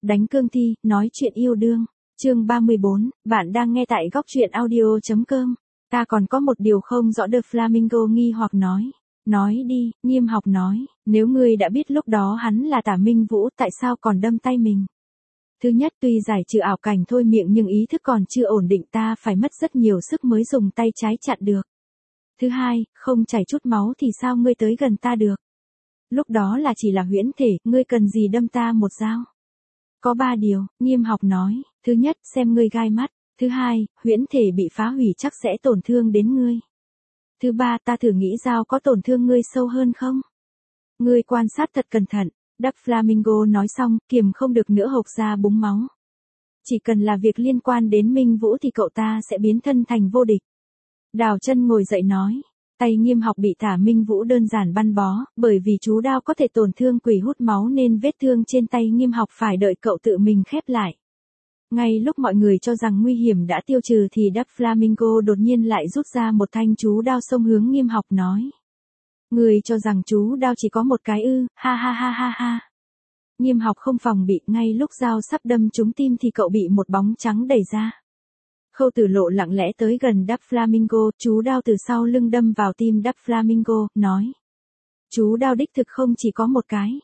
Đánh cương thi, nói chuyện yêu đương. Chương 34, bạn đang nghe tại góc truyện audio.com. Ta còn có một điều không rõ The Flamingo nghi hoặc nói. Nói đi, Nghiêm Học nói, nếu ngươi đã biết lúc đó hắn là Tả Minh Vũ, tại sao còn đâm tay mình? Thứ nhất, tuy giải trừ ảo cảnh thôi miệng nhưng ý thức còn chưa ổn định, ta phải mất rất nhiều sức mới dùng tay trái chặn được. Thứ hai, không chảy chút máu thì sao ngươi tới gần ta được? Lúc đó là chỉ là huyễn thể, ngươi cần gì đâm ta một dao? Có 3 điều, Nghiêm Học nói. Thứ nhất, xem ngươi gai mắt. Thứ hai, huyễn thể bị phá hủy chắc sẽ tổn thương đến ngươi. Thứ ba, ta thử nghĩ dao có tổn thương ngươi sâu hơn không? Ngươi quan sát thật cẩn thận. Đắc Flamingo nói xong, kiềm không được nữa hộc ra búng máu. Chỉ cần là việc liên quan đến Minh Vũ thì cậu ta sẽ biến thân thành vô địch. Đào Chân ngồi dậy nói. Tay Nghiêm Học bị Tả Minh Vũ đơn giản băng bó, bởi vì chú đao có thể tổn thương quỷ hút máu nên vết thương trên tay Nghiêm Học phải đợi cậu tự mình khép lại. Ngay lúc mọi người cho rằng nguy hiểm đã tiêu trừ thì Đắc Flamingo đột nhiên lại rút ra một thanh chú đao xông hướng Nghiêm Học nói. Người cho rằng chú đao chỉ có một cái ư, ha ha ha ha ha. Nghiêm Học không phòng bị, ngay lúc dao sắp đâm trúng tim thì cậu bị một bóng trắng đẩy ra. Khâu Tử Lộ lặng lẽ tới gần Đắc Flamingo, chú đao từ sau lưng đâm vào tim Đắc Flamingo, nói. Chú đao đích thực không chỉ có một cái.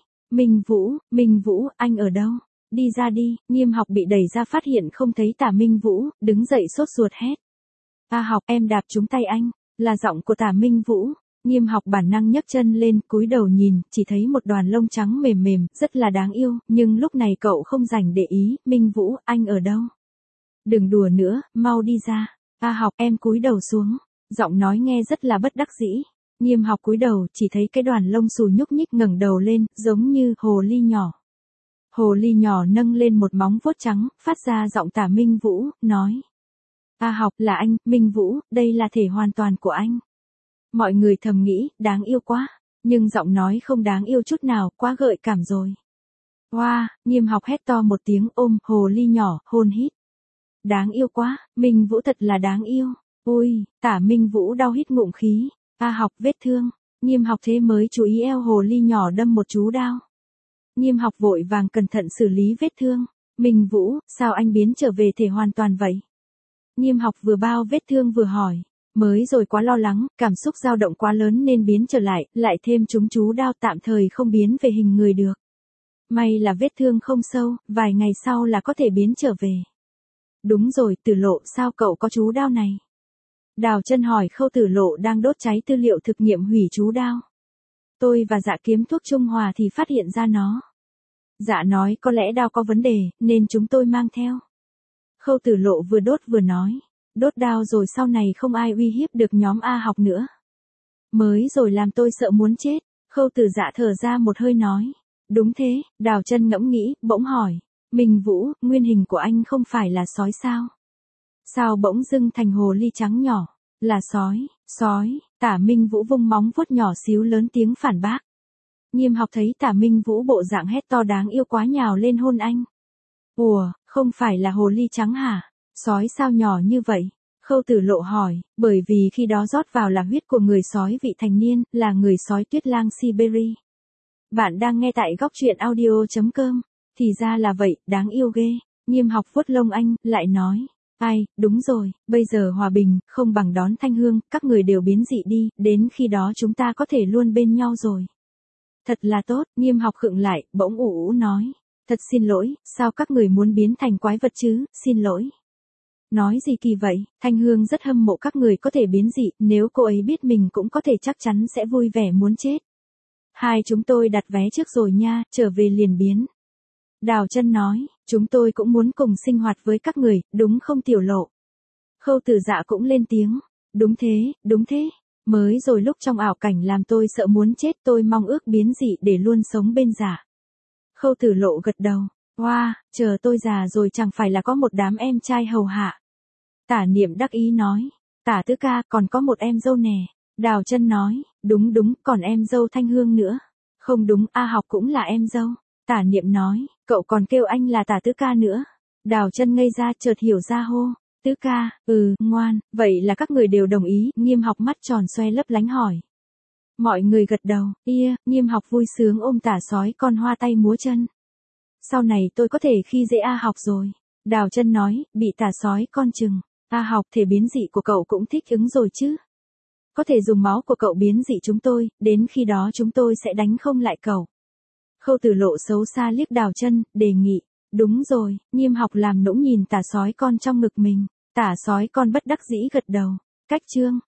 Minh Vũ, anh ở đâu? Đi ra đi. Nghiêm Học bị đẩy ra phát hiện không thấy Tả Minh Vũ, đứng dậy sốt ruột hét. A Học, em đạp trúng tay anh, là giọng của Tả Minh Vũ. Nghiêm Học bản năng nhấc chân lên, cúi đầu nhìn, chỉ thấy một đoàn lông trắng mềm mềm, rất là đáng yêu, nhưng lúc này cậu không rảnh để ý. Minh Vũ, anh ở đâu? Đừng đùa nữa, mau đi ra. A Học, em cúi đầu xuống. Giọng nói nghe rất là bất đắc dĩ. Nghiêm Học cúi đầu, chỉ thấy cái đoàn lông xù nhúc nhích ngẩng đầu lên, giống như hồ ly nhỏ. Hồ ly nhỏ nâng lên một móng vuốt trắng, phát ra giọng Tả Minh Vũ, nói. A Học, là anh, Minh Vũ, đây là thể hoàn toàn của anh. Mọi người thầm nghĩ, đáng yêu quá. Nhưng giọng nói không đáng yêu chút nào, quá gợi cảm rồi. Wow, Nghiêm Học hét to một tiếng, ôm hồ ly nhỏ, hôn hít. Đáng yêu quá, Minh Vũ thật là đáng yêu. Ôi, Tả Minh Vũ đau hít ngụm khí. A Học, vết thương. Nghiêm Học thế mới chú ý eo hồ ly nhỏ đâm một chú đao. Nghiêm Học vội vàng cẩn thận xử lý vết thương. Minh Vũ, sao anh biến trở về thể hoàn toàn vậy? Nghiêm Học vừa bao vết thương vừa hỏi. Mới rồi quá lo lắng, cảm xúc dao động quá lớn nên biến trở lại thêm trúng chú đao tạm thời không biến về hình người được. May là vết thương không sâu, vài ngày sau là có thể biến trở về. Đúng rồi, Tử Lộ, sao cậu có chú đao này? Đào Chân hỏi. Khâu Tử Lộ đang đốt cháy tư liệu thực nghiệm hủy chú đao. Tôi và Dạ kiếm thuốc trung hòa thì phát hiện ra nó. Dạ nói có lẽ đao có vấn đề, nên chúng tôi mang theo. Khâu Tử Lộ vừa đốt vừa nói. Đốt đao rồi sau này không ai uy hiếp được nhóm A Học nữa. Mới rồi làm tôi sợ muốn chết. Khâu Tử Dạ thở ra một hơi nói. Đúng thế, Đào Chân ngẫm nghĩ, bỗng hỏi. Minh Vũ, nguyên hình của anh không phải là sói sao? Sao bỗng dưng thành hồ ly trắng nhỏ? Là sói. Tả Minh Vũ vung móng vuốt nhỏ xíu lớn tiếng phản bác. Nghiêm Học thấy Tả Minh Vũ bộ dạng hét to đáng yêu quá nhào lên hôn anh. Ủa, không phải là hồ ly trắng hả? Sói sao nhỏ như vậy? Khâu Tử Lộ hỏi, bởi vì khi đó rót vào là huyết của người sói vị thành niên, là người sói tuyết lang Siberia. Bạn đang nghe tại góc truyện audio.com. Thì ra là vậy, đáng yêu ghê. Nghiêm Học vuốt lông anh, lại nói. Ai, đúng rồi, bây giờ hòa bình, không bằng đón Thanh Hương, các người đều biến dị đi, đến khi đó chúng ta có thể luôn bên nhau rồi. Thật là tốt, Nghiêm Học khựng lại, bỗng ủ ủ nói. Thật xin lỗi, sao các người muốn biến thành quái vật chứ, xin lỗi. Nói gì kỳ vậy, Thanh Hương rất hâm mộ các người có thể biến dị, nếu cô ấy biết mình cũng có thể chắc chắn sẽ vui vẻ muốn chết. Hai chúng tôi đặt vé trước rồi nha, trở về liền biến. Đào Chân nói, chúng tôi cũng muốn cùng sinh hoạt với các người, đúng không Tiểu Lộ? Khâu Tử Dạ cũng lên tiếng, đúng thế, mới rồi lúc trong ảo cảnh làm tôi sợ muốn chết, tôi mong ước biến dị để luôn sống bên Dạ. Khâu Tử Lộ gật đầu, wow, chờ tôi già rồi chẳng phải là có một đám em trai hầu hạ. Tả Niệm đắc ý nói, Tả Tứ ca còn có một em dâu nè. Đào Chân nói, đúng, còn em dâu Thanh Hương nữa. Không đúng, A Học cũng là em dâu. Tả Niệm nói, cậu còn kêu anh là Tả Tứ ca nữa. Đào Chân ngây ra chợt hiểu ra hô. Tứ ca, ngoan, vậy là các người đều đồng ý. Nghiêm Học mắt tròn xoe lấp lánh hỏi. Mọi người gật đầu, Nghiêm Học vui sướng ôm Tả sói con hoa tay múa chân. Sau này tôi có thể khi dễ A Học rồi. Đào Chân nói, bị tà sói con chừng. A Học, thể biến dị của cậu cũng thích ứng rồi chứ. Có thể dùng máu của cậu biến dị chúng tôi, đến khi đó chúng tôi sẽ đánh không lại cậu. Khâu Tử Lộ xấu xa liếc Đào Chân, đề nghị. Đúng rồi, Nhiêm Học làm nũng nhìn tà sói con trong ngực mình. Tà sói con bất đắc dĩ gật đầu. Cách chương.